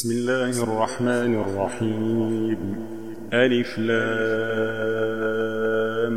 بسم الله الرحمن الرحيم. ألف لام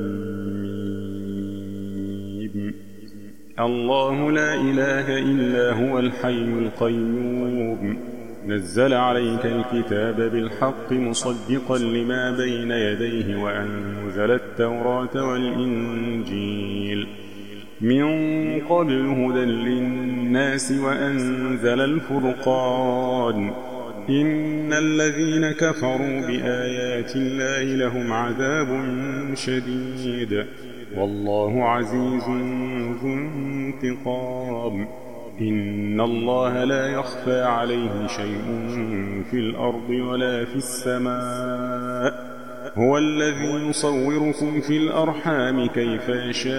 ميم. الله لا إله إلا هو الحي القيوم، نزل عليك الكتاب بالحق مصدقا لما بين يديه وأنزل التوراة والإنجيل من قبل هدى للناس وأنزل الفرقان. إن الذين كفروا بآيات الله لهم عذاب شديد، والله عزيز ذو انتقام. إن الله لا يخفى عليه شيء في الأرض ولا في السماء، هو الذي يصوركم في الأرحام كيف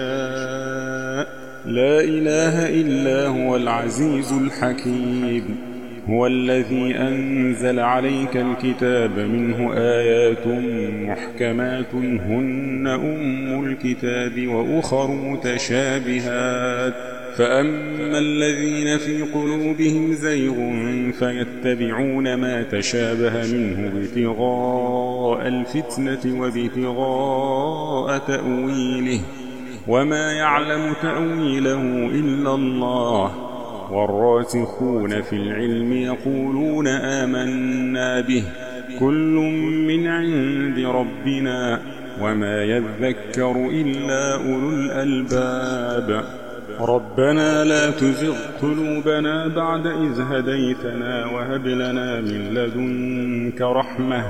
يشاء، لا إله إلا هو العزيز الحكيم. هو الذي أنزل عليك الكتاب منه آيات محكمات هن أم الكتاب وأخر متشابهات، فأما الذين في قلوبهم زيغ فيتبعون ما تشابه منه ابتغاء الفتنة وابتغاء تأويله، وما يعلم تأويله إلا الله. والراسخون في العلم يقولون آمنا به كل من عند ربنا وما يذكر إلا أولو الألباب. ربنا لا تزغ قلوبنا بعد إذ هديتنا وهب لنا من لدنك رحمة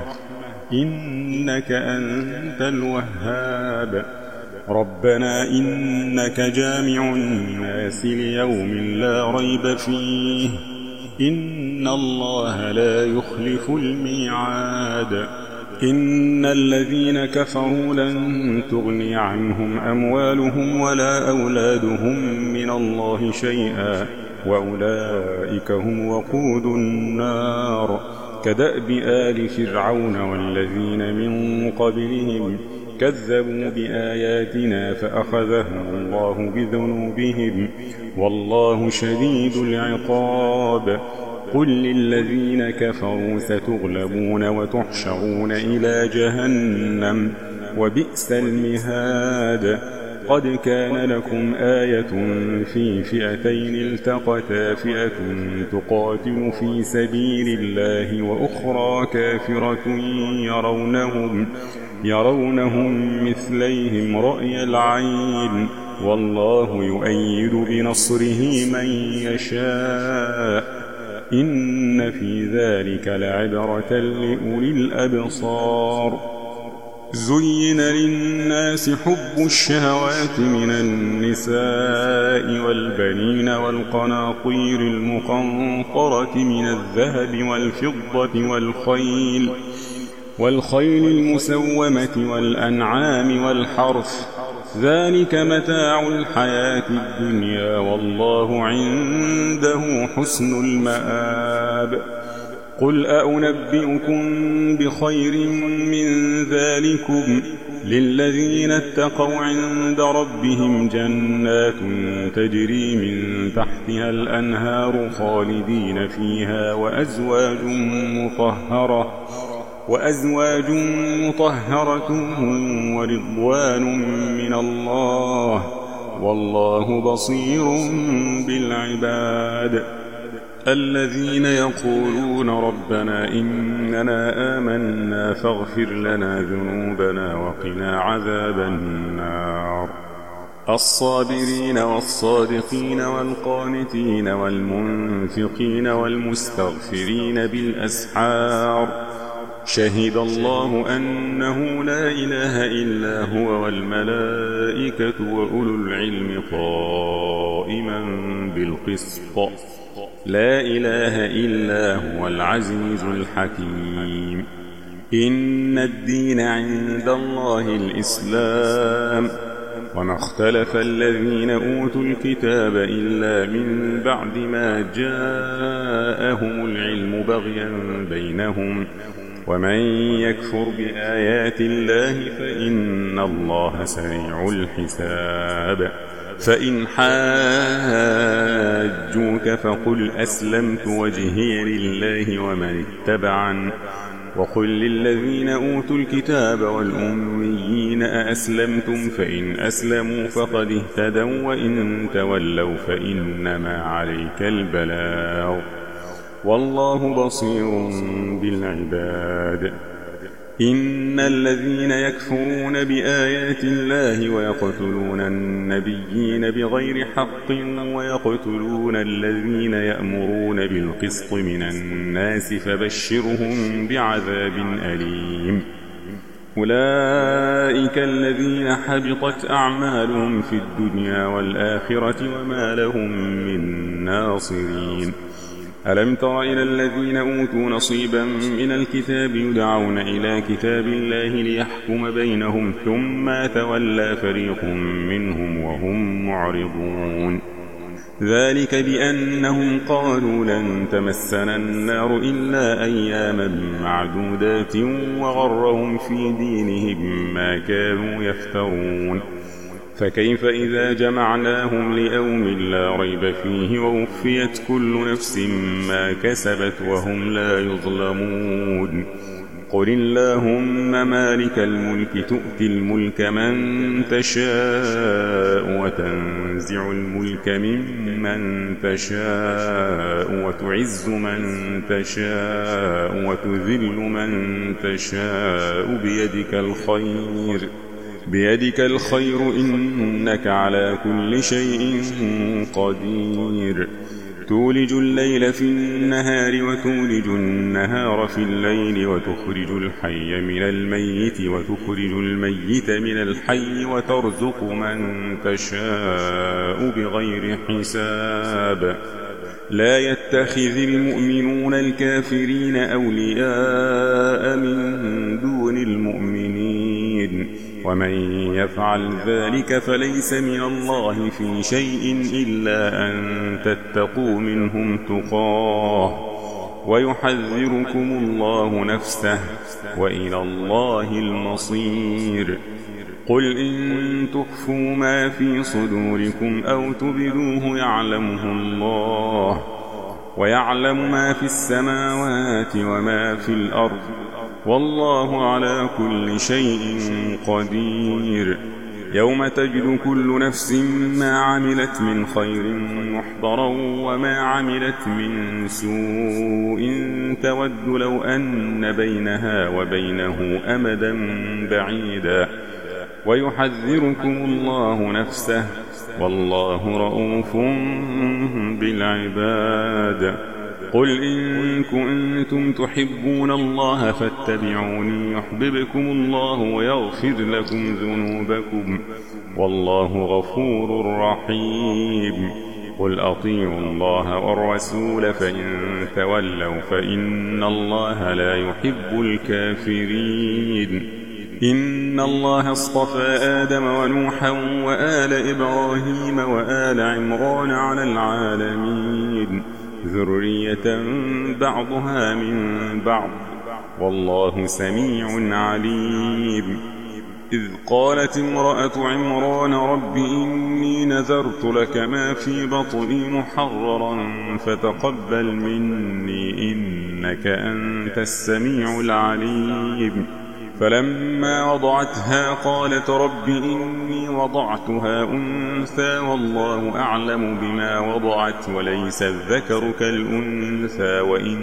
إنك أنت الوهاب. ربنا إنك جامع الناس ليوم لا ريب فيه، إن الله لا يخلف الميعاد. إن الذين كفروا لن تغني عنهم أموالهم ولا أولادهم من الله شيئا، وأولئك هم وقود النار. كدأب آل فرعون والذين من قبلهم كذبوا بآياتنا فأخذهم الله بذنوبهم، والله شديد العقاب. قل للذين كفروا ستغلبون وتحشرون إلى جهنم وبئس المهاد. قد كان لكم آية في فئتين التقتا، فئة تقاتل في سبيل الله وأخرى كافرة يرونهم مثليهم رأي العين، والله يؤيد بنصره من يشاء. إن في ذلك لعبرة لأولي الأبصار. زين للناس حب الشهوات من النساء والبنين والقناطير المقنطرة من الذهب والفضة والخيل المسومة والأنعام والحرث، ذلك متاع الحياة الدنيا، والله عنده حسن المآب. قل أنبئكم بخير من ذلكم للذين اتقوا عند ربهم جنات تجري من تحتها الأنهار خالدين فيها وأزواج مطهرة ورضوان من الله، والله بصير بالعباد. الذين يقولون ربنا إننا آمنا فاغفر لنا ذنوبنا وقنا عذاب النار. الصابرين والصادقين والقانتين والمنفقين والمستغفرين بالأسحار. شهد الله أنه لا إله إلا هو والملائكة وأولو العلم قائما بالقسط، لا إله إلا هو العزيز الحكيم. إن الدين عند الله الإسلام، وما اختلف الذين أوتوا الكتاب إلا من بعد ما جاءهم العلم بغيا بينهم، ومن يكفر بآيات الله فإن الله سريع الحساب. فإن حاجوك فقل أسلمت وجهي لله ومن اتبعن وقل للذين أوتوا الكتاب والأميين أأسلمتم فإن أسلموا فقد اهتدوا وإن تولوا فإنما عليك البلاغ والله بصير بالعباد. إن الذين يكفرون بآيات الله ويقتلون النبيين بغير حق ويقتلون الذين يأمرون بالقسط من الناس فبشرهم بعذاب أليم. أولئك الذين حبطت أعمالهم في الدنيا والآخرة وما لهم من ناصرين. ألم تر إلى الذين أوتوا نصيبا من الكتاب يدعون إلى كتاب الله ليحكم بينهم ثم تولى فريق منهم وهم معرضون. ذلك بأنهم قالوا لن تمسنا النار إلا أياما معدودات وغرهم في دينهم ما كانوا يفترون. فكيف إذا جمعناهم ليوم لا ريب فيه ووفيت كل نفس ما كسبت وهم لا يظلمون. قل اللهم مالك الملك تؤتي الملك من تشاء وتنزع الملك ممن تشاء وتعز من تشاء وتذل من تشاء بيدك الخير إنك على كل شيء قدير. تولج الليل في النهار وتولج النهار في الليل وتخرج الحي من الميت وتخرج الميت من الحي وترزق من تشاء بغير حساب. لا يتخذ المؤمنون الكافرين أولياء من دون المؤمنين ومن يفعل ذلك فليس من الله في شيء إلا أن تتقوا منهم تقاه ويحذركم الله نفسه وإلى الله المصير. قل إن تخفوا ما في صدوركم أو تبدوه يعلمه الله ويعلم ما في السماوات وما في الأرض والله على كل شيء قدير. يوم تجد كل نفس ما عملت من خير محضرا وما عملت من سوء تود لو أن بينها وبينه أمدا بعيدا ويحذركم الله نفسه والله رؤوف بالعباد. قل إن كنتم تحبون الله فاتبعوني يحببكم الله ويغفر لكم ذنوبكم والله غفور رحيم. قل أطيعوا الله والرسول فإن تولوا فإن الله لا يحب الكافرين. إن الله اصطفى آدم ونوحا وآل إبراهيم وآل عمران على العالمين ذرية بعضها من بعض والله سميع عليم. إذ قالت امرأة عمران رب إني نذرت لك ما في بطني محررا فتقبل مني إنك أنت السميع العليم. فلما وضعتها قالت رب إني وضعتها أنثى والله أعلم بما وضعت وليس الذكر كالأنثى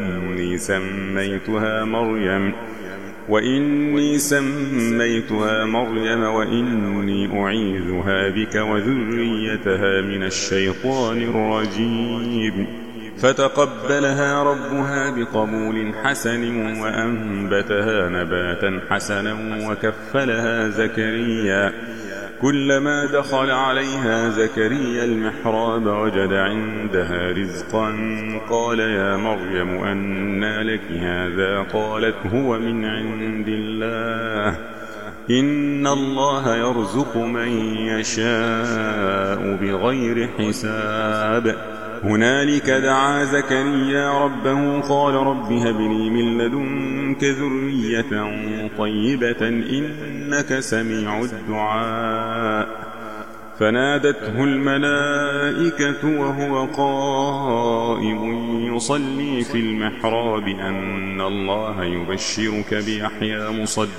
وإني سميتها مريم وإني أعيذها بك وذريتها من الشيطان الرجيم. فتقبلها ربها بقبول حسن وأنبتها نباتا حسنا وكفلها زكريا. كلما دخل عليها زكريا المحراب وجد عندها رزقا قال يا مريم أنى لك هذا قالت هو من عند الله إن الله يرزق من يشاء بغير حساب. هنالك دعا زكريا ربه قال رب هب لي من لدنك ذرية طيبة إنك سميع الدعاء فنادته الملائكة وهو قائم يصلي في المحراب أن الله يبشرك بيحيى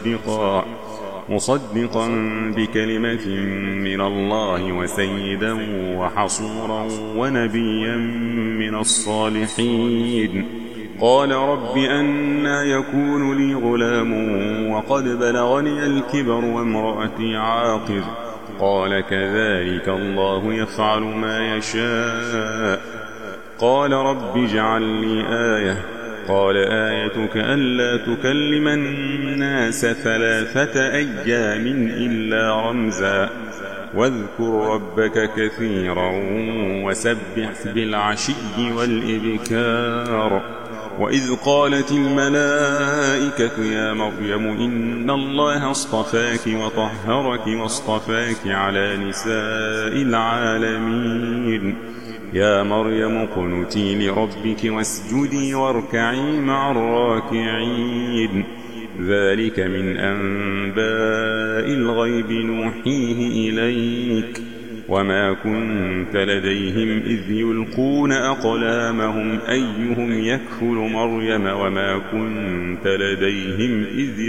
مصدقا بكلمة من الله وسيدا وحصورا ونبيا من الصالحين قال رب أنى يكون لي غلام وقد بلغني الكبر وامرأتي عاقر قال كذلك الله يفعل ما يشاء قال رب اجعل لي آية قال آيتك ألا تكلم الناس 3 أيام إلا رمزا واذكر ربك كثيرا وسبح بالعشي والإبكار وإذ قالت الملائكة يا مريم إن الله اصطفاك وطهرك واصطفاك على نساء العالمين يا مريم اقنتي لربك واسجدي واركعي مع الراكعين ذلك من أنباء الغيب نوحيه إليك وما كنت لديهم إذ يلقون أقلامهم أيهم يكفل مريم وما كنت لديهم إذ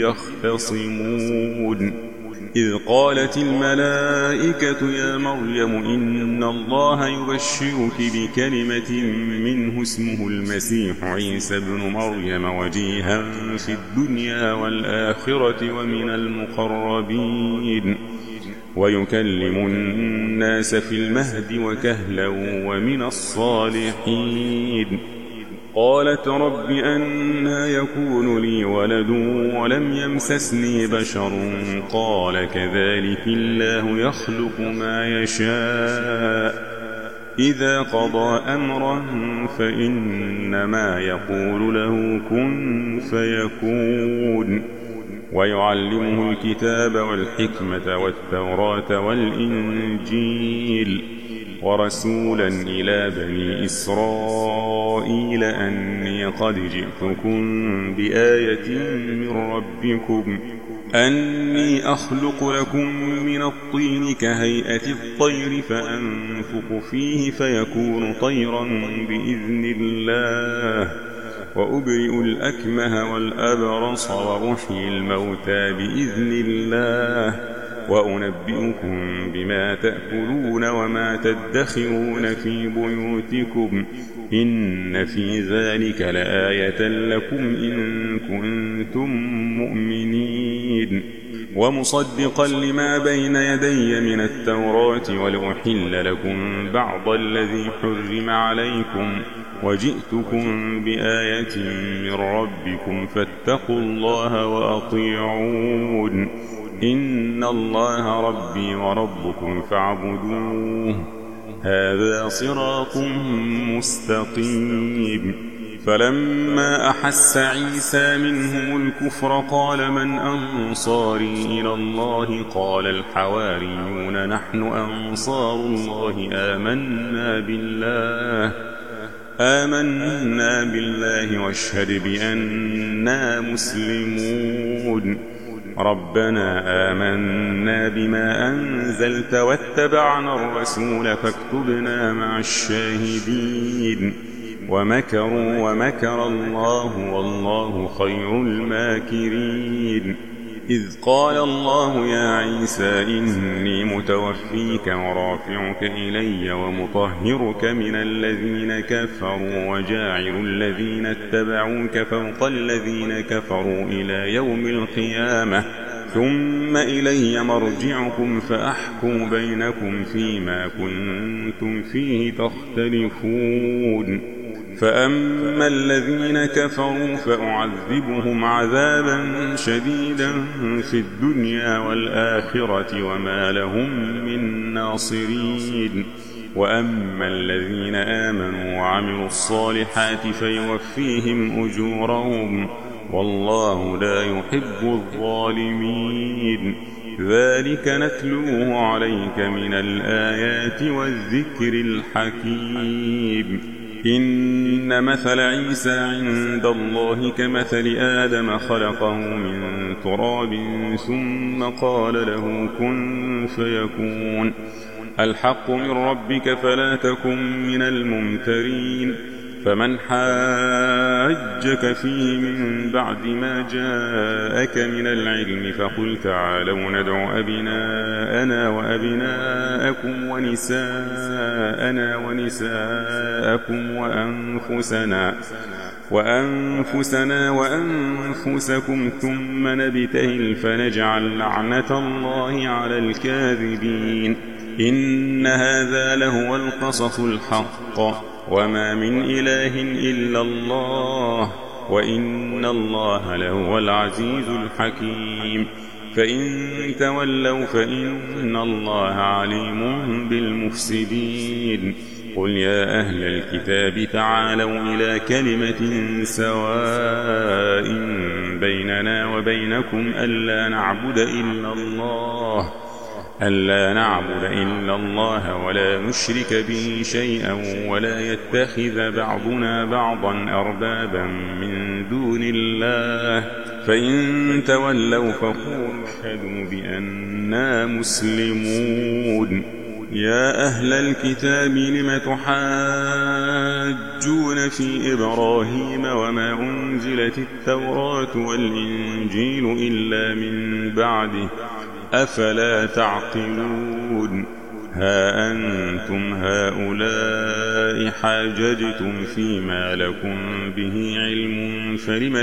يختصمون إذ قالت الملائكة يا مريم إن الله يبشرك بكلمة منه اسمه المسيح عيسى ابن مريم وجيها في الدنيا والآخرة ومن المقربين ويكلم الناس في المهد وكهلا ومن الصالحين قالت رب أنى يكون لي ولد ولم يمسسني بشر قال كذلك الله يخلق ما يشاء إذا قضى أمرا فإنما يقول له كن فيكون ويعلمه الكتاب والحكمة والتوراة والإنجيل ورسولا إلى بني إسرائيل أني قد جئتكم بآية من ربكم أني أخلق لكم من الطين كهيئة الطير فأنفخ فيه فيكون طيرا بإذن الله وأبرئ الأكمه والأبرص وأحيي الموتى بإذن الله وأنبئكم بما تأكلون وما تدخرون في بيوتكم إن في ذلك لآية لكم إن كنتم مؤمنين ومصدقا لما بين يدي من التوراة ولأحل لكم بعض الذي حرم عليكم وجئتكم بآية من ربكم فاتقوا الله وأطيعون إن الله ربي وربكم فاعبدوه هذا صراط مستقيم فلما أحس عيسى منهم الكفر قال من أنصاري إلى الله قال الحواريون نحن أنصار الله آمنا بالله واشهد بأننا مسلمون ربنا آمنا بما أنزلت واتبعنا الرسول فاكتبنا مع الشاهدين ومكروا ومكر الله والله خير الماكرين إذ قال الله يا عيسى إني متوفيك ورافعك إلي ومطهرك من الذين كفروا وجاعل الذين اتبعوك فوق الذين كفروا إلى يوم القيامة ثم إلي مرجعكم فأحكم بينكم فيما كنتم فيه تختلفون فأما الذين كفروا فأعذبهم عذابا شديدا في الدنيا والآخرة وما لهم من ناصرين وأما الذين آمنوا وعملوا الصالحات فيوفيهم أجورهم والله لا يحب الظالمين ذلك نتلوه عليك من الآيات والذكر الحكيم. إن مثل عيسى عند الله كمثل آدم خلقه من تراب ثم قال له كن فيكون. الحق من ربك فلا تكن من الممترين. فمن حاجك فيه من بعد ما جاءك من العلم فقل تعالوا ندع أبناءنا وأبناءكم ونساءنا ونساءكم وأنفسنا وأنفسكم ثم نبتهل فنجعل لعنة الله على الكاذبين. إن هذا لهو القصص الحق وما من إله إلا الله وإن الله لهو العزيز الحكيم. فإن تولوا فإن الله عليم بالمفسدين. قل يا أهل الكتاب تعالوا إلى كلمة سواء بيننا وبينكم ألا نعبد إلا الله ولا نشرك به شيئا ولا يتخذ بعضنا بعضا أربابا من دون الله. فإن تولوا فقولوا اشهدوا بأننا مسلمون. يا أهل الكتاب لم تحاجون في إبراهيم وما أنزلت التوراة والإنجيل إلا من بعده أفلا تعقلون. ها أنتم هؤلاء حاججتم فيما لكم به علم فلم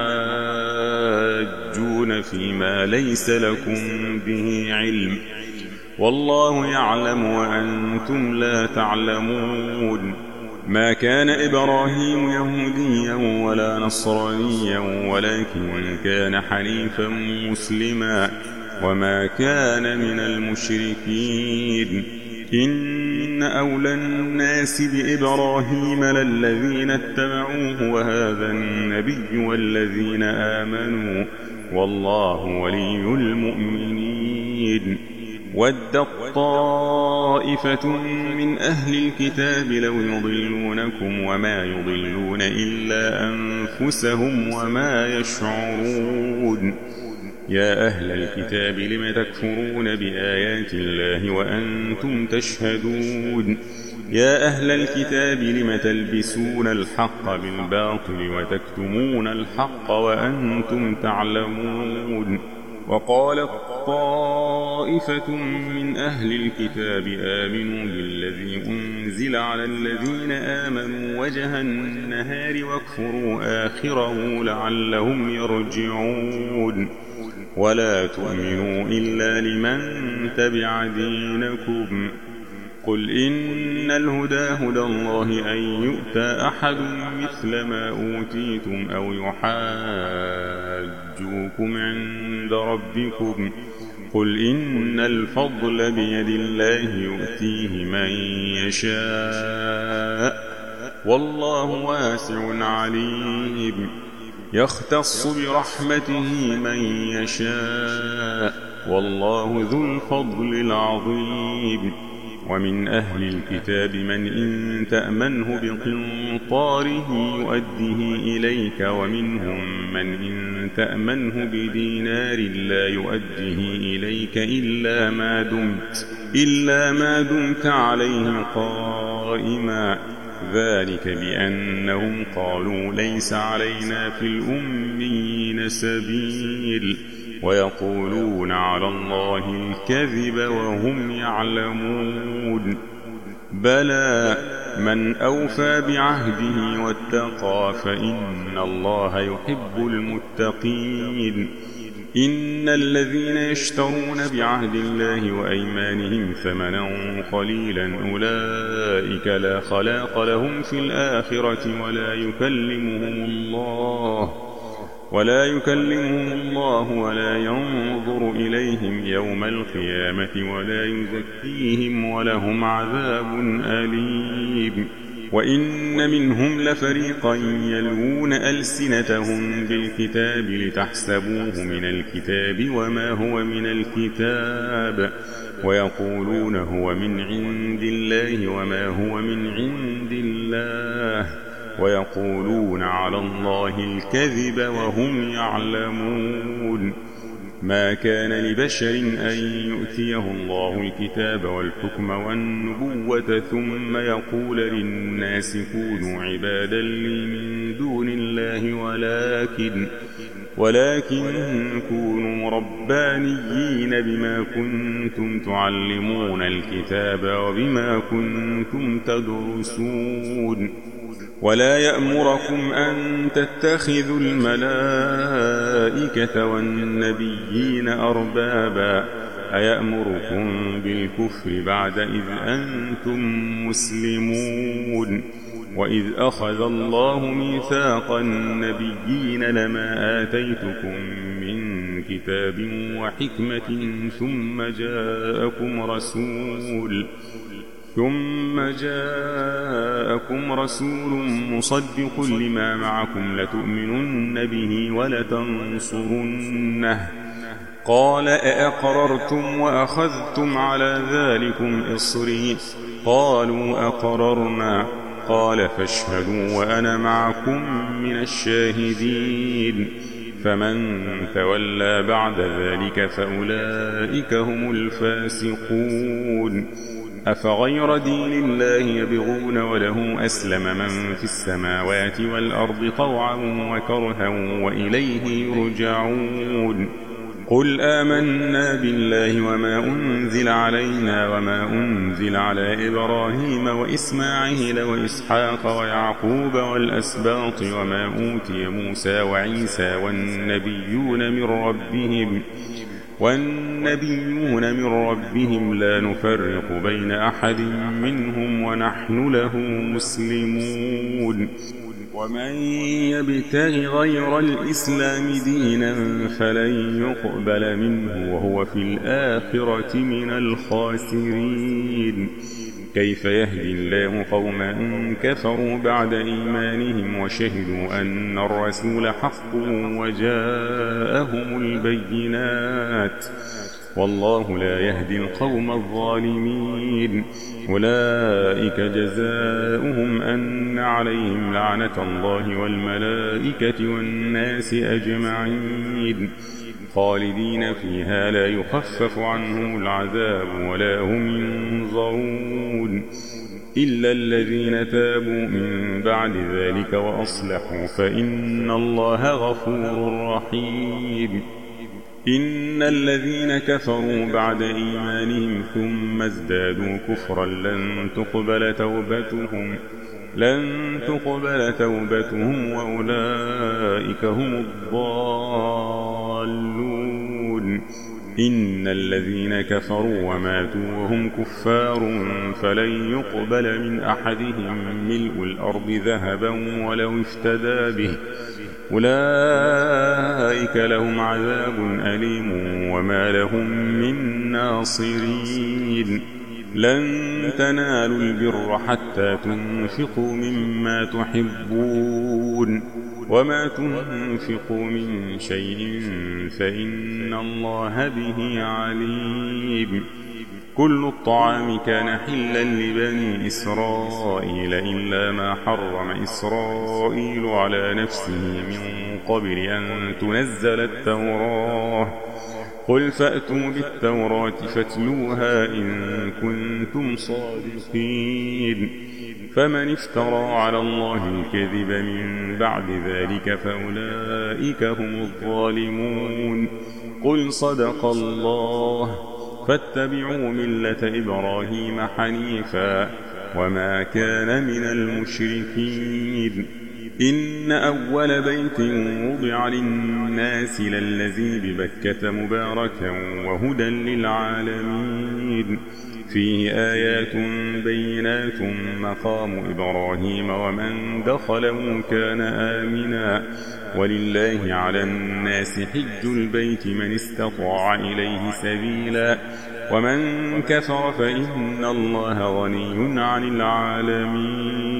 تحاجون فيما ليس لكم به علم والله يعلم وأنتم لا تعلمون. ما كان إبراهيم يهوديا ولا نصرانيا ولكن كان حنيفا مسلما وما كان من المشركين. إن أولى الناس بإبراهيم للذين اتبعوه وهذا النبي والذين آمنوا والله ولي المؤمنين. ودت طائفة من أهل الكتاب لو يضلونكم وما يضلون إلا أنفسهم وما يشعرون. يا أهل الكتاب لم تكفرون بآيات الله وأنتم تشهدون. يا أهل الكتاب لم تلبسون الحق بالباطل وتكتمون الحق وأنتم تعلمون. وقالت طائفة من أهل الكتاب آمنوا بالذي أنزل على الذين آمنوا وجه النهار واكفروا آخره لعلهم يرجعون. ولا تؤمنوا إلا لمن تبع دينكم. قل إن الهدى هدى الله أن يؤتى أحد مثل ما أوتيتم أو يحاجوكم عند ربكم. قل إن الفضل بيد الله يؤتيه من يشاء والله واسع عليم. يختص برحمته من يشاء والله ذو الفضل العظيم. ومن أهل الكتاب من إن تأمنه بقنطاره يؤده إليك ومنهم من إن تأمنه بدينار لا يؤده إليك إلا ما دمت عليه قائما. ذلك بأنهم قالوا ليس علينا في الأميين سبيل ويقولون على الله الكذب وهم يعلمون. بلى من أوفى بعهده واتقى فإن الله يحب المتقين. إن الذين يشترون بعهد الله وأيمانهم ثمنا قليلا أولئك لا خلاق لهم في الآخرة ولا يكلمهم الله ولا ينظر إليهم يوم القيامة ولا يزكيهم ولهم عذاب أليم. وإن منهم لفريقا يلوون ألسنتهم بالكتاب لتحسبوه من الكتاب وما هو من الكتاب ويقولون هو من عند الله وما هو من عند الله ويقولون على الله الكذب وهم يعلمون. ما كان لبشر أن يؤتيه الله الكتاب والحكم والنبوة ثم يقول للناس كونوا عبادا لي من دون الله ولكن كونوا ربانيين بما كنتم تعلمون الكتاب وبما كنتم تدرسون. ولا يأمركم أن تتخذوا الملائكة والنبيين أربابا أيأمركم بالكفر بعد إذ أنتم مسلمون. وإذ أخذ الله ميثاق النبيين لما آتيتكم من كتاب وحكمة ثم جاءكم رسول مصدق لما معكم لتؤمنن به ولتنصرنه قال أأقررتم وأخذتم على ذلكم إصري قالوا أقررنا قال فاشهدوا وأنا معكم من الشاهدين. فمن تولى بعد ذلك فأولئك هم الفاسقون. أفغير دين الله يبغون وله أسلم من في السماوات والأرض طوعا وكرها وإليه يرجعون. قل آمنا بالله وما أنزل علينا وما أنزل على إبراهيم وإسماعيل وإسحاق ويعقوب والأسباط وما أوتي موسى وعيسى والنبيون من ربهم لا نفرق بين أحد منهم ونحن له مسلمون. ومن يبتغ غير الإسلام دينا فلن يقبل منه وهو في الآخرة من الخاسرين. كيف يهدي الله قوما كفروا بعد إيمانهم وشهدوا أن الرسول حق وجاءهم البينات والله لا يهدي القوم الظالمين. أولئك جزاؤهم أن عليهم لعنة الله والملائكة والناس أجمعين خالدين فيها لا يخفف عنهم العذاب ولا هم ينظرون إلا الذين تابوا من بعد ذلك وأصلحوا فإن الله غفور رحيم. إن الذين كفروا بعد إيمانهم ثم ازدادوا كفرا لن تقبل توبتهم وأولئك هم الضالون. إن الذين كفروا وماتوا وهم كفار فلن يقبل من أحدهم ملء الأرض ذهبا ولو افتدى به أولئك لهم عذاب أليم وما لهم من ناصرين. لن تنالوا البر حتى تنفقوا مما تحبون وما تنفقوا من شيء فإن الله به عليم. كل الطعام كان حلا لبني إسرائيل إلا ما حرم إسرائيل على نفسه من قبل أن تنزل التوراة. قل فأتوا بالتوراة فاتلوها إن كنتم صادقين. فمن افترى على الله الكذب من بعد ذلك فأولئك هم الظالمون. قل صدق الله فاتبعوا ملة إبراهيم حنيفا وما كان من المشركين. إن أول بيت وضع للناس للذي ببكة مباركا وهدى للعالمين فيه آيات بينات مقام إبراهيم ومن دخله كان آمنا ولله على الناس حج البيت من استطاع إليه سبيلا ومن كفر فإن الله غني عن العالمين.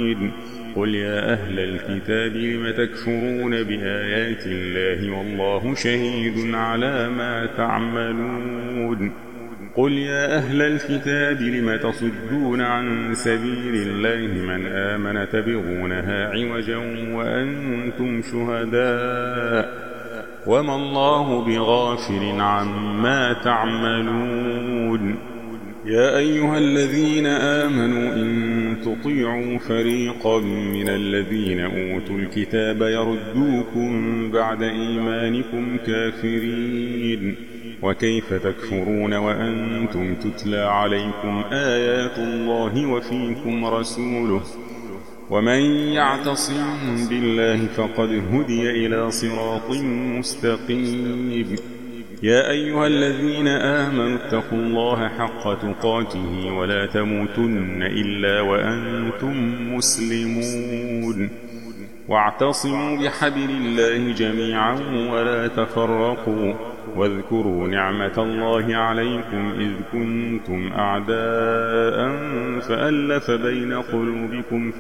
الرحيم. قل يا أهل الكتاب لم تكفرون بآيات الله والله شهيد على ما تعملون. قل يا أهل الكتاب لم تصدون عن سبيل الله من آمن تبغونها عوجا وأنتم شهداء وما الله بغافل عما تعملون. يا أيها الذين آمنوا إن تطيعوا فريقا من الذين أوتوا الكتاب يردوكم بعد إيمانكم كافرين. وكيف تكفرون وأنتم تتلى عليكم آيات الله وفيكم رسوله ومن يعتصم بالله فقد هدي إلى صراط مستقيم. يا أيها الذين آمنوا اتقوا الله حق تقاته ولا تموتن إلا وأنتم مسلمون. واعتصموا بحبل الله جميعا ولا تفرقوا واذكروا نعمة الله عليكم إذ كنتم أعداء فألف بين قلوبكم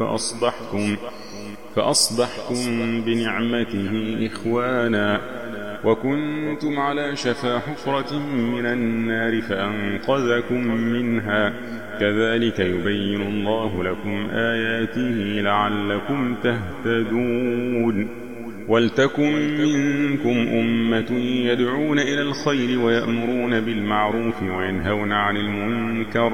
فأصبحتم بنعمته إخوانا وكنتم على شفا حفرة من النار فأنقذكم منها. كذلك يبين الله لكم آياته لعلكم تهتدون. ولتكن منكم أمة يدعون إلى الخير ويأمرون بالمعروف وينهون عن المنكر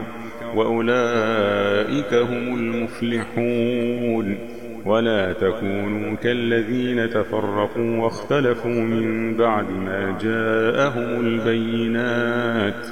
وأولئك هم المفلحون. ولا تكونوا كالذين تفرقوا واختلفوا من بعد ما جاءهم البينات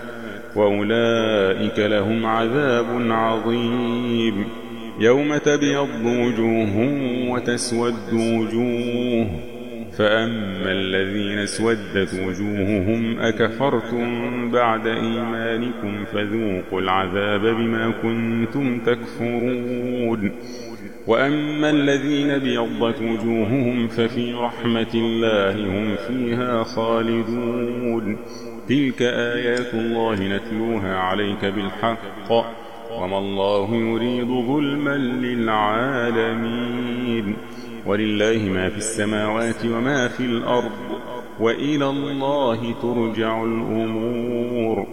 وأولئك لهم عذاب عظيم. يوم تبيض وجوه وتسود وجوه فأما الذين اسودت وجوههم أكفرتم بعد إيمانكم فذوقوا العذاب بما كنتم تكفرون. وأما الذين بيضت وجوههم ففي رحمة الله هم فيها خالدون. تلك آيات الله نتلوها عليك بالحق وما الله يريد ظلما للعالمين. ولله ما في السماوات وما في الأرض وإلى الله ترجع الأمور.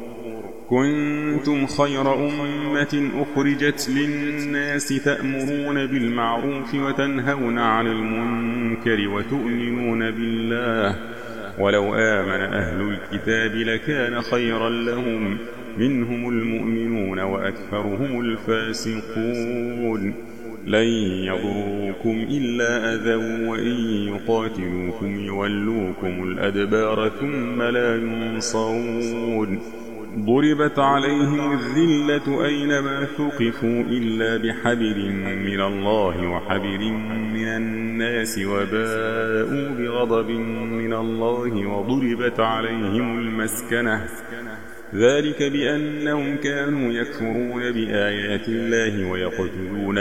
كنتم خير أمة أخرجت للناس تأمرون بالمعروف وتنهون عن المنكر وتؤمنون بالله. ولو آمن أهل الكتاب لكان خيرا لهم منهم المؤمنون وأكثرهم الفاسقون. لن يضروكم إلا أذى وإن يقاتلوكم يولوكم الأدبار ثم لا ينصرون. ضربت عليهم الذلة أينما ثقفوا إلا بحبل من الله وحبل من الناس وباءوا بغضب من الله وضربت عليهم المسكنة ذلك بأنهم كانوا يكفرون بآيات الله ويقتلون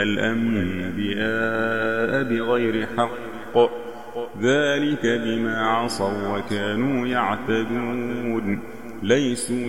الأنبياء بغير حق ذلك بما عصوا وكانوا يعتدون. ليسوا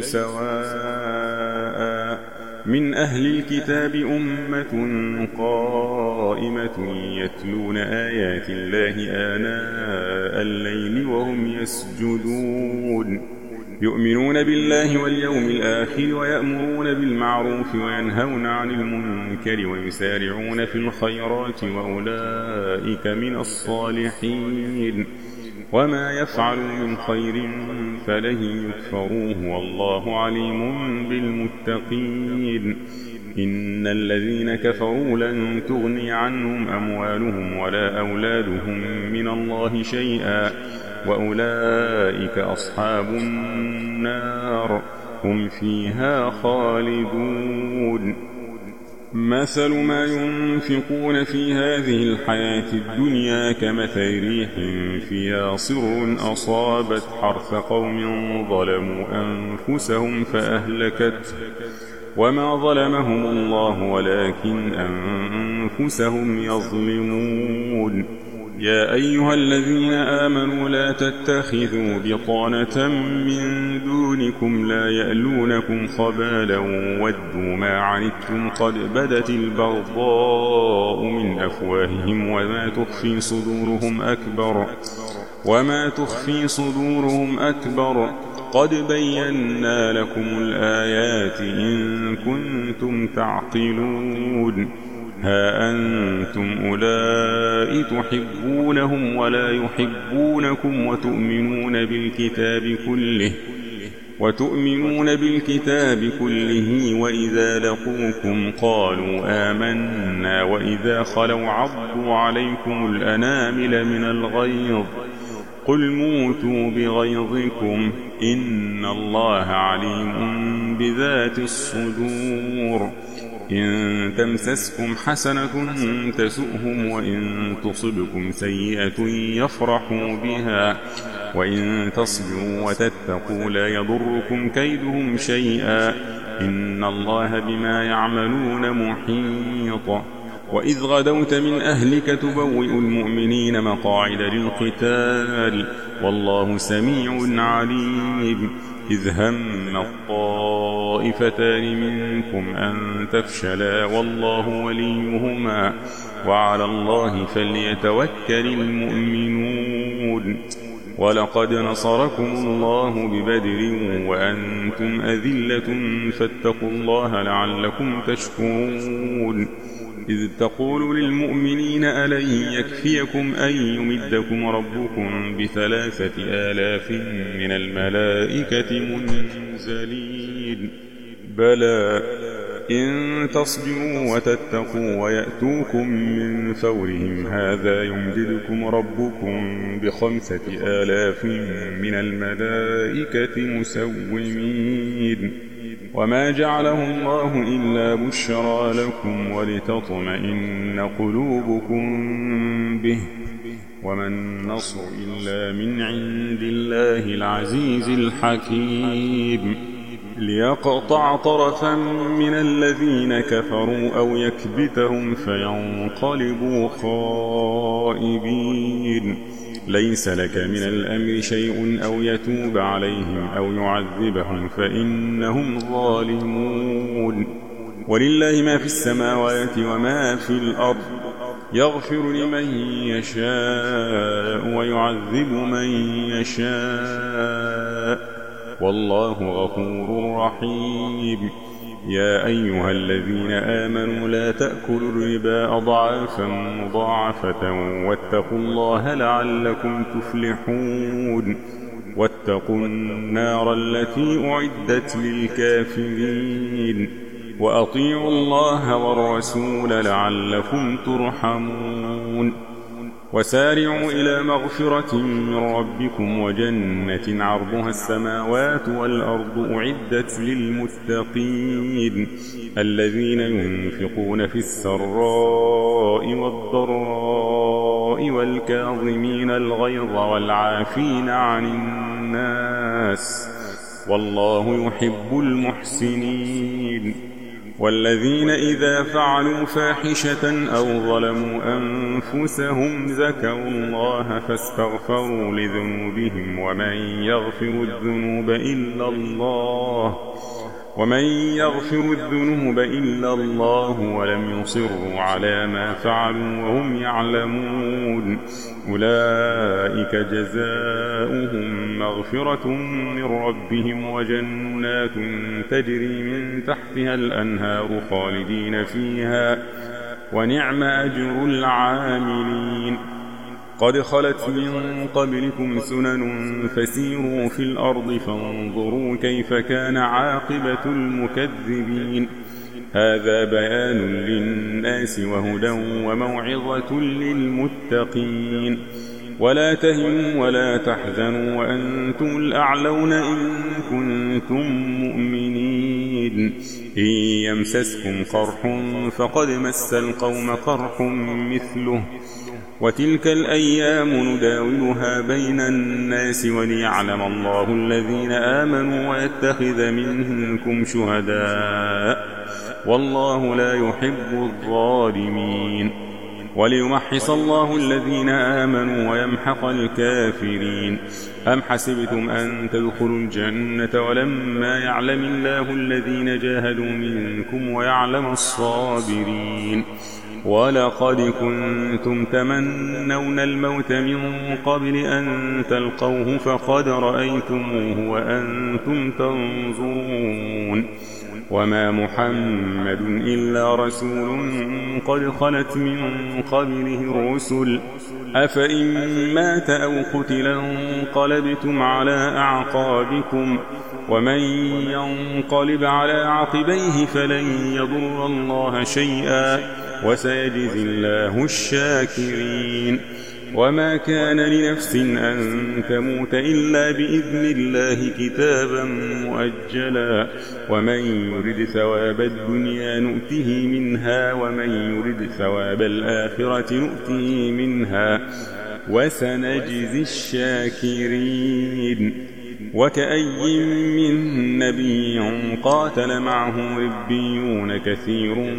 سواء من أهل الكتاب أمة قائمة يتلون آيات الله آناء الليل وهم يسجدون يؤمنون بالله واليوم الآخر ويأمرون بالمعروف وينهون عن المنكر ويسارعون في الخيرات وأولئك من الصالحين. وما يفعلوا من خير فلن يكفروه والله عليم بالمتقين. إن الذين كفروا لن تغني عنهم أموالهم ولا أولادهم من الله شيئا وأولئك أصحاب النار هم فيها خالدون. مثل ما ينفقون في هذه الحياة الدنيا كمثل ريح فيها صر أصابت حرث قوم ظلموا أنفسهم فأهلكته وما ظلمهم الله ولكن أنفسهم يظلمون. يا أيها الذين آمنوا لا تتخذوا بطانة من دونكم لا يألونكم خبالا ودوا ما عنتم قد بدت البغضاء من أفواههم وما تخفي صدورهم أكبر قد بينا لكم الآيات إن كنتم تعقلون ها أنتم أولئك تحبونهم ولا يحبونكم وتؤمنون بالكتاب كله وإذا لقوكم قالوا آمنا وإذا خلوا عضوا عليكم الأنامل من الغيظ قل موتوا بغيظكم إن الله عليم بذات الصدور إن تمسسكم حسنة تسؤهم وإن تصبكم سيئة يفرحوا بها وإن تصبروا وتتقوا لا يضركم كيدهم شيئا إن الله بما يعملون محيط وإذ غدوت من أهلك تبوئ المؤمنين مقاعد للقتال والله سميع عليم إذ هم الطائفتان منكم أن تفشلا والله وليهما وعلى الله فليتوكل المؤمنون ولقد نصركم الله ببدر وأنتم أذلة فاتقوا الله لعلكم تشكرون إذ تقول للمؤمنين ألن يكفيكم أن يمدكم ربكم ب3,000 من الملائكة منزلين بلى إن تصبروا وتتقوا ويأتوكم من فورهم هذا يمددكم ربكم ب5,000 من الملائكة مسومين وما جعله الله إلا بشرى لكم ولتطمئن قلوبكم به وما النصر إلا من عند الله العزيز الحكيم ليقطع طرفا من الذين كفروا أو يكبتهم فينقلبوا خائبين ليس لك من الأمر شيء أو يتوب عليهم أو يعذبهم فإنهم ظالمون ولله ما في السماوات وما في الأرض يغفر لمن يشاء ويعذب من يشاء والله غفور رحيم يا أيها الذين آمنوا لا تأكلوا الربا أضعافا مضاعفة واتقوا الله لعلكم تفلحون واتقوا النار التي أعدت للكافرين وأطيعوا الله والرسول لعلكم ترحمون وسارعوا إلى مغفرة من ربكم وجنة عرضها السماوات والأرض أعدت للمتقين الذين ينفقون في السراء والضراء والكاظمين الغيظ والعافين عن الناس والله يحب المحسنين والذين إذا فعلوا فاحشة أو ظلموا أنفسهم ذكروا الله فاستغفروا لذنوبهم ومن يغفر الذنوب إلا الله ولم يصروا على ما فعلوا وهم يعلمون أولئك جزاؤهم مغفرة من ربهم وجنات تجري من تحتها الأنهار خالدين فيها ونعم أجر العاملين قد خلت من قبلكم سنن فسيروا في الأرض فانظروا كيف كان عاقبة المكذبين هذا بيان للناس وهدى وموعظة للمتقين ولا تهنوا ولا تحزنوا وأنتم الأعلون إن كنتم مؤمنين إن يمسسكم قرح فقد مس القوم قرح مثله وتلك الأيام نداولها بين الناس وليعلم الله الذين آمنوا ويتخذ منكم شهداء والله لا يحب الظالمين وليمحص الله الذين آمنوا ويمحق الكافرين. أم حسبتم أن تدخلوا الجنة ولما يعلم الله الذين جاهدوا منكم ويعلم الصابرين؟ ولقد كنتم تمنون الموت من قبل أن تلقوه فقد رأيتموه وأنتم تنظرون. وما محمد إلا رسول قد خلت من قبله الرسل أفإن مات أو قتل انقلبتم على أعقابكم ومن ينقلب على عقبيه فلن يضر الله شيئا وسيجزي الله الشاكرين. وما كان لنفس أن تموت إلا بإذن الله كتابا مؤجلا ومن يرد ثواب الدنيا نؤته منها ومن يرد ثواب الآخرة نؤته منها وسنجزي الشاكرين. وكأي من نبي قاتل معه ربيون كثير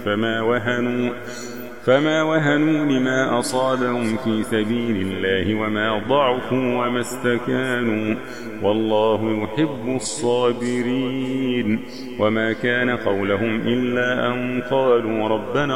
فما وهنوا لما أصابهم في سبيل الله وما ضعفوا وما استكانوا والله يحب الصابرين. وما كان قولهم إلا أن قالوا ربنا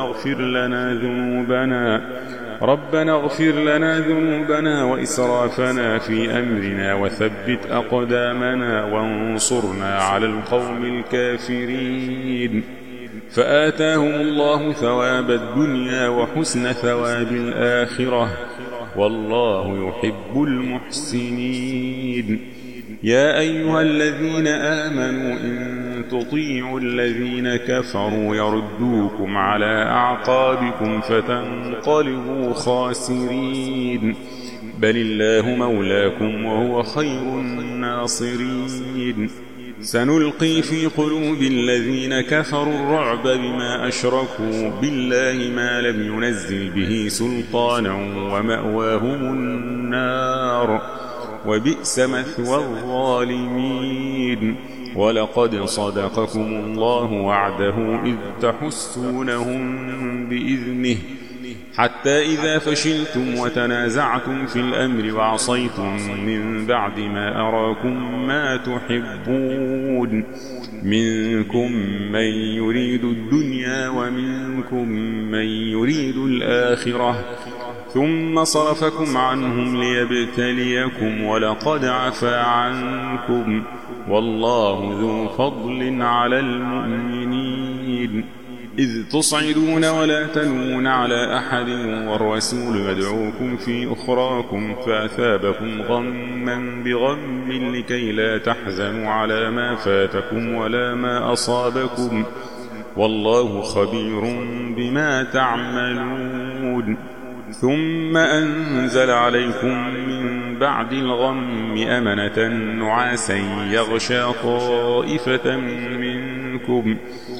اغفر لنا ذنوبنا وإسرافنا في أمرنا وثبت أقدامنا وانصرنا على القوم الكافرين. فآتاهم الله ثواب الدنيا وحسن ثواب الآخرة والله يحب المحسنين. يا أيها الذين آمنوا إن تطيعوا الذين كفروا يردوكم على أعقابكم فتنقلبوا خاسرين بل الله مولاكم وهو خير الناصرين. سنلقي في قلوب الذين كفروا الرعب بما أشركوا بالله ما لم ينزل به سلطانا ومأواهم النار وبئس مثوى الظالمين. ولقد صدقكم الله وعده إذ تحسونهم بإذنه حتى إذا فشلتم وتنازعتم في الأمر وعصيتم من بعد ما أراكم ما تحبون منكم من يريد الدنيا ومنكم من يريد الآخرة ثم صرفكم عنهم ليبتليكم ولقد عفا عنكم والله ذو فضل على المؤمنين. إذ تصعدون ولا تلوون على أحد والرسول يدعوكم في أخراكم فأثابكم غما بغم لكي لا تحزنوا على ما فاتكم ولا ما أصابكم والله خبير بما تعملون. ثم أنزل عليكم من بعد الغم أمنة نعاسا يغشى طائفة منكم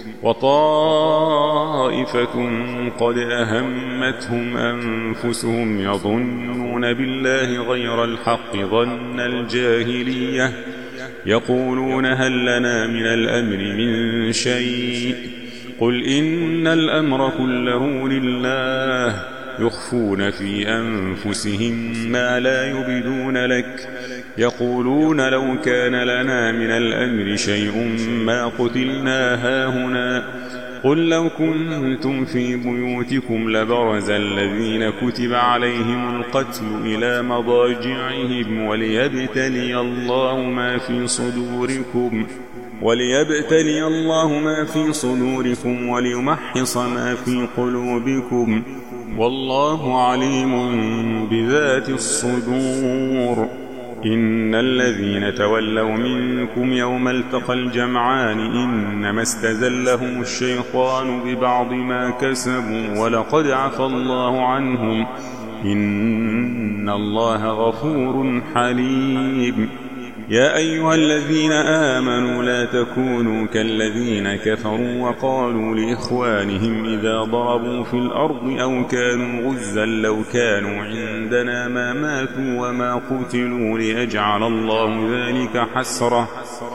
وطائفة قد أهمتهم أنفسهم يظنون بالله غير الحق ظن الجاهلية يقولون هل لنا من الأمر من شيء قل إن الأمر كله لله يخفون في أنفسهم ما لا يبدون لك يقولون لو كان لنا من الأمر شيء ما قتلنا هاهنا قل لو كنتم في بيوتكم لبرز الذين كتب عليهم القتل إلى مضاجعهم وليبتلي الله ما في صدوركم وليمحص ما في قلوبكم والله عليم بذات الصدور. إن الذين تولوا منكم يوم التقى الجمعان إنما استزلهم الشيطان ببعض ما كسبوا ولقد عفى الله عنهم إن الله غفور حليم. يا أيها الذين آمنوا لا تكونوا كالذين كفروا وقالوا لإخوانهم إذا ضربوا في الأرض أو كانوا غزا لو كانوا عندنا ما ماتوا وما قتلوا ليجعل الله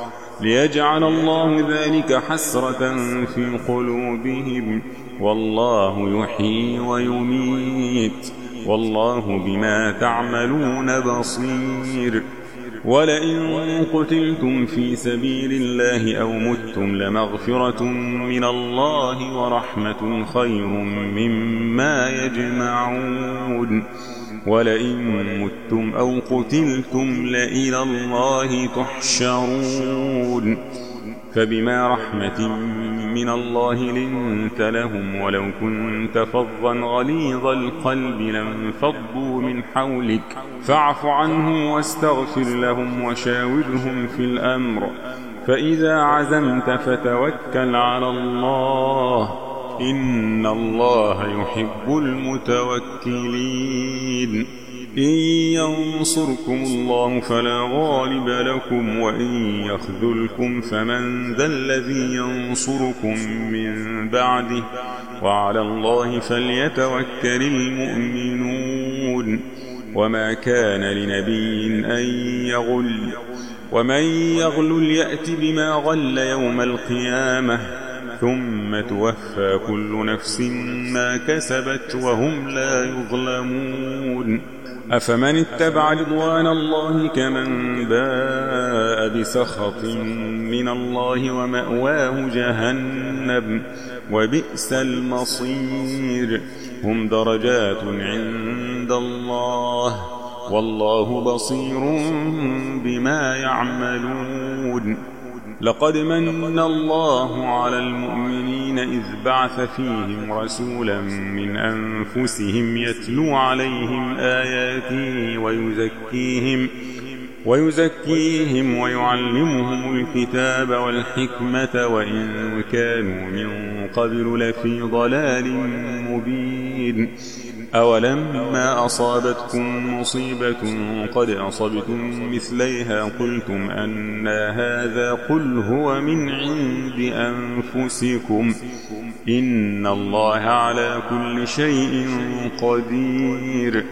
ليجعل الله ذلك حسرة في قلوبهم، والله يحيي ويميت، والله بما تعملون بصير. ولئن قتلتم في سبيل الله أو متم لمغفرة من الله ورحمة خير مما يجمعون. ولئن متم أو قتلتم لإلى الله تحشرون. فبما رحمة من الله لنت لهم، ولو كنت فظا غليظ القلب لانفضوا من حولك، فاعف عنهم واستغفر لهم وشاورهم في الأمر، فإذا عزمت فتوكل على الله، إن الله يحب المتوكلين. إن ينصركم الله فلا غالب لكم، وإن يخذلكم فمن ذا الذي ينصركم من بعده، وعلى الله فليتوكل المؤمنون. وما كان لنبي أن يغل، ومن يغل يأت بما غل يوم القيامة، ثم توفى كل نفس ما كسبت وهم لا يظلمون. أفمن اتبع رضوان الله كمن باء بسخط من الله ومأواه جهنم وبئس المصير. هم درجات عند الله، والله بصير بما يعملون. لقد من الله على المؤمنين إذ بعث فيهم رسولا من أنفسهم يتلو عليهم آياته ويزكيهم ويعلمهم الكتاب والحكمة، وإن كانوا من قبل لفي ضلال مبين. أولما أصابتكم مصيبة قد أصبتم مثليها قلتم أنى هذا، قل هو من عند أنفسكم، إن الله على كل شيء قدير.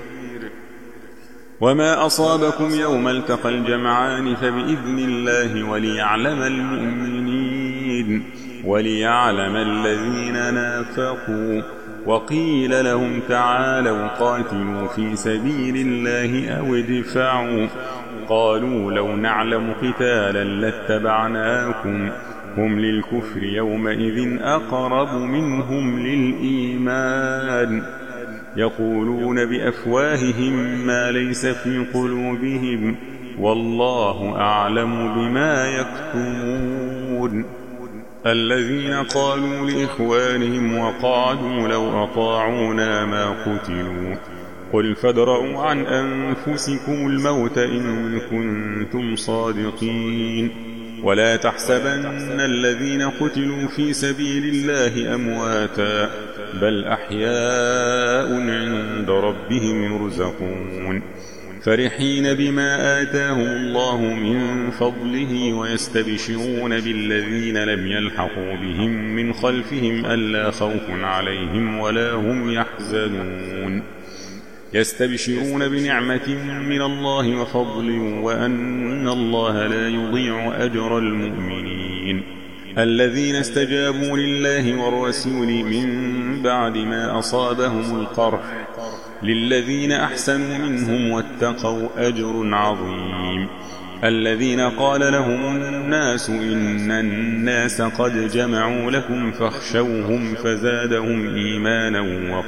وما أصابكم يوم التقى الجمعان فبإذن الله وليعلم المؤمنين وليعلم الذين نافقوا. وقيل لهم تعالوا قاتلوا في سبيل الله أو ادفعوا، قالوا لو نعلم قتالا لاتبعناكم، هم للكفر يومئذ أقرب منهم للإيمان، يقولون بأفواههم ما ليس في قلوبهم، والله أعلم بما يكتمون. الذين قالوا لإخوانهم وقعدوا لو أطاعونا ما قتلوا، قل فادرءوا عن أنفسكم الموت إن كنتم صادقين. ولا تحسبن الذين قتلوا في سبيل الله أمواتا، بل أحياء عند ربهم يرزقون، فرحين بما آتاهم الله من فضله، ويستبشرون بالذين لم يلحقوا بهم من خلفهم ألا خوف عليهم ولا هم يحزنون، يستبشرون بنعمة من الله وفضل، وأن الله لا يضيع أجر المؤمنين. الذين استجابوا لله والرسول من بعد ما أصابهم القرح، للذين أحسنوا منهم واتقوا أجر عظيم. الذين قال لهم الناس إن الناس قد جمعوا لكم فاخشوهم فزادهم إيمانا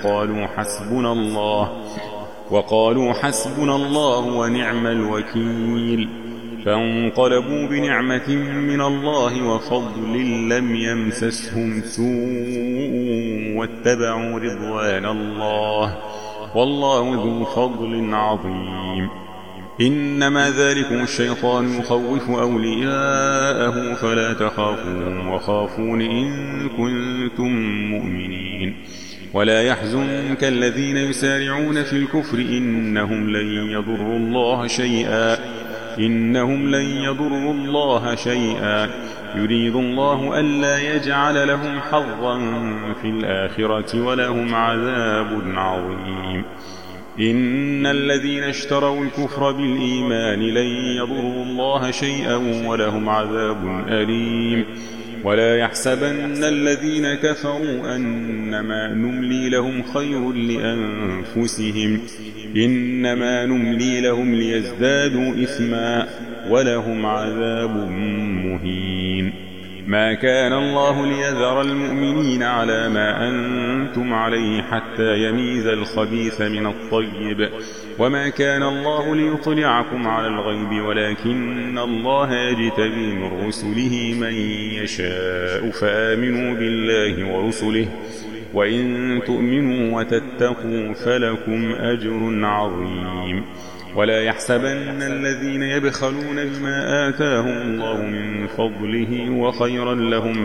وقالوا حسبنا الله ونعم الوكيل. فانقلبوا بنعمة من الله وفضل لم يمسسهم سوء واتبعوا رضوان الله، والله ذو فضل عظيم. إنما ذلكم الشيطان يخوف أولياءه فلا تخافوهم وخافون إن كنتم مؤمنين. ولا يحزنك الذين يسارعون في الكفر إنهم لن يضروا الله شيئا، يريد الله ألا يجعل لهم حظا في الآخرة ولهم عذاب عظيم. إن الذين اشتروا الكفر بالإيمان لن يضروا الله شيئا ولهم عذاب أليم ولا يحسبن الذين كفروا أنما نملي لهم خير لأنفسهم إنما نملي لهم ليزدادوا إثما ولهم عذاب مهين ما كان الله ليذر المؤمنين على ما أنتم عليه حتى يميز الخبيث من الطيب وما كان الله ليطلعكم على الغيب ولكن الله يجتبي من رسله من يشاء فآمنوا بالله ورسله وإن تؤمنوا وتتقوا فلكم أجر عظيم ولا يحسبن الذين يبخلون بما آتاهم الله من فضله وخيرا لهم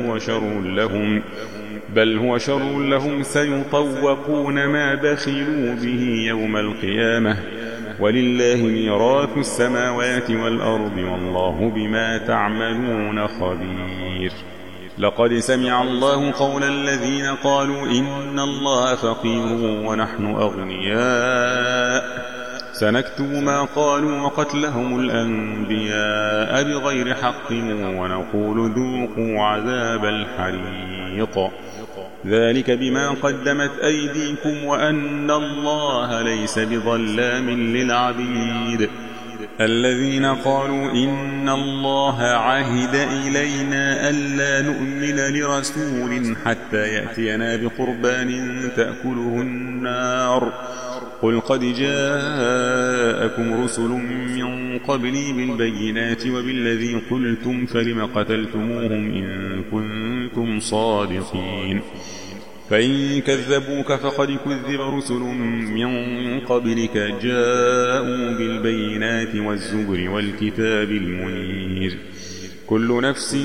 بل هو شر لهم سيطوقون ما بخلوا به يوم القيامة ولله ميراث السماوات والأرض والله بما تعملون خبير لقد سمع الله قول الذين قالوا إن الله فقير ونحن أغنياء سنكتب ما قالوا وقتلهم الأنبياء بغير حق ونقول ذوقوا عذاب الحريق ذلك بما قدمت أيديكم وأن الله ليس بظلام للعبيد الذين قالوا إن الله عهد إلينا ألا نؤمن لرسول حتى يأتينا بقربان تأكله النار قل قد جاءكم رسل من قبلي بالبينات وبالذي قلتم فلم قتلتموهم إن كنتم صادقين فإن كذبوك فقد كذب رسل من قبلك جاءوا بالبينات والزبر والكتاب المنير كل نفس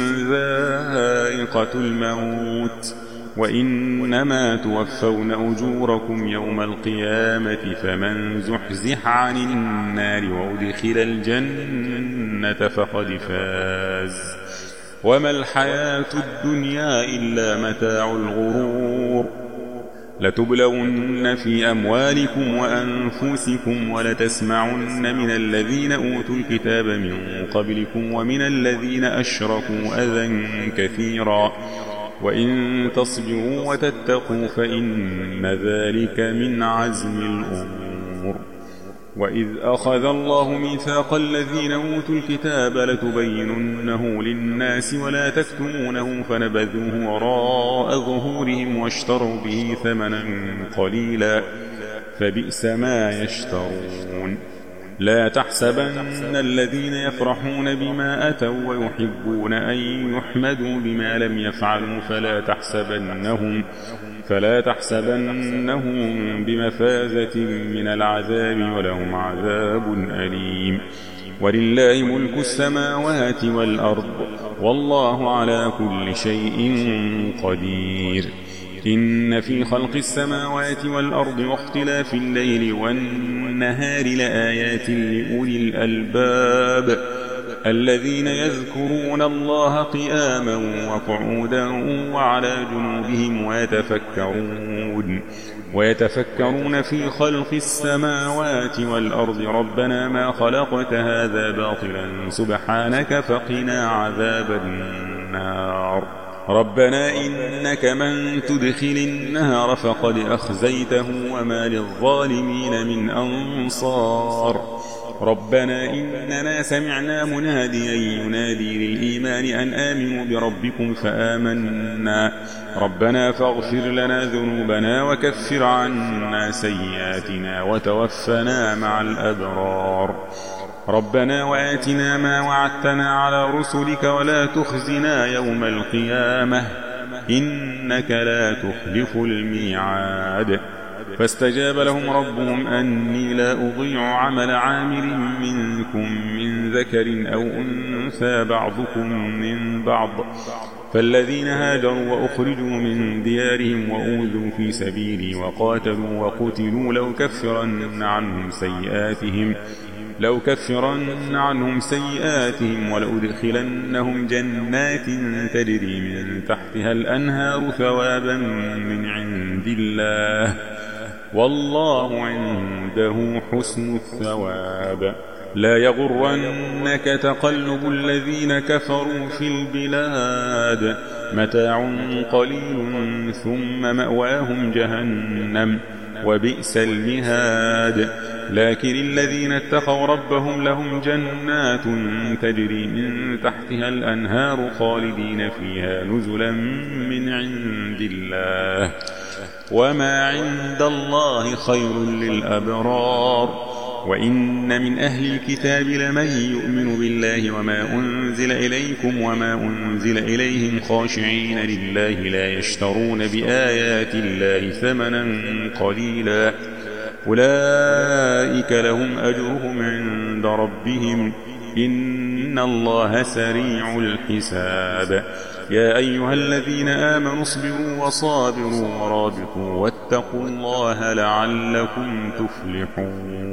ذائقة الموت وإنما توفون أجوركم يوم القيامة فمن زحزح عن النار وأدخل الجنة فقد فاز وما الحياة الدنيا إلا متاع الغرور لتبلون في أموالكم وأنفسكم ولتسمعن من الذين أوتوا الكتاب من قبلكم ومن الذين أشركوا أذى كثيرا وإن تصبروا وتتقوا فإن ذلك من عزم الأمور وإذ أخذ الله ميثاق الذين أوتوا الكتاب لتبيننه للناس ولا تكتمونه فنبذوه وراء ظهورهم واشتروا به ثمنا قليلا فبئس ما يشترون لا تحسبن الذين يفرحون بما أتوا ويحبون أن يحمدوا بما لم يفعلوا فلا تحسبنهم بمفازة من العذاب ولهم عذاب أليم ولله ملك السماوات والأرض والله على كل شيء قدير إن في خلق السماوات والأرض واختلاف الليل والنهار لآيات لأولي الألباب الذين يذكرون الله قياما وقعودا وعلى جنوبهم ويتفكرون في خلق السماوات والأرض ربنا ما خلقت هذا باطلا سبحانك فقنا عذاب النار ربنا إنك من تدخل النار فقد أخزيته وما للظالمين من أنصار ربنا إننا سمعنا مناديا ينادي للإيمان أن آمنوا بربكم فآمنا ربنا فاغفر لنا ذنوبنا وكفر عنا سيئاتنا وتوفنا مع الأبرار ربنا وآتنا ما وعدتنا على رسلك ولا تخزنا يوم القيامة إنك لا تخلف الميعاد فاستجاب لهم ربهم أني لا أضيع عمل عامل منكم من ذكر أو أنثى بعضكم من بعض فالذين هاجروا وأخرجوا من ديارهم وأوذوا في سبيلي وقاتلوا وقتلوا لأكفرن عنهم سيئاتهم ولأدخلنهم جنات تجري من تحتها الأنهار ثوابا من عند الله والله عنده حسن الثواب. لا يغرنك تقلب الذين كفروا في البلاد متاع قليل ثم مأواهم جهنم وبئس المهاد. لكن الذين اتقوا ربهم لهم جنات تجري من تحتها الأنهار خالدين فيها نزلا من عند الله وما عند الله خير للأبرار. وإن من أهل الكتاب لمن يؤمن بالله وما أنزل إليكم وما أنزل إليهم خاشعين لله لا يشترون بآيات الله ثمنا قليلا أولئك لهم أجرهم عند ربهم إن الله سريع الحساب. يا أيها الذين آمنوا اصبروا وصابروا ورابطوا واتقوا الله لعلكم تفلحون.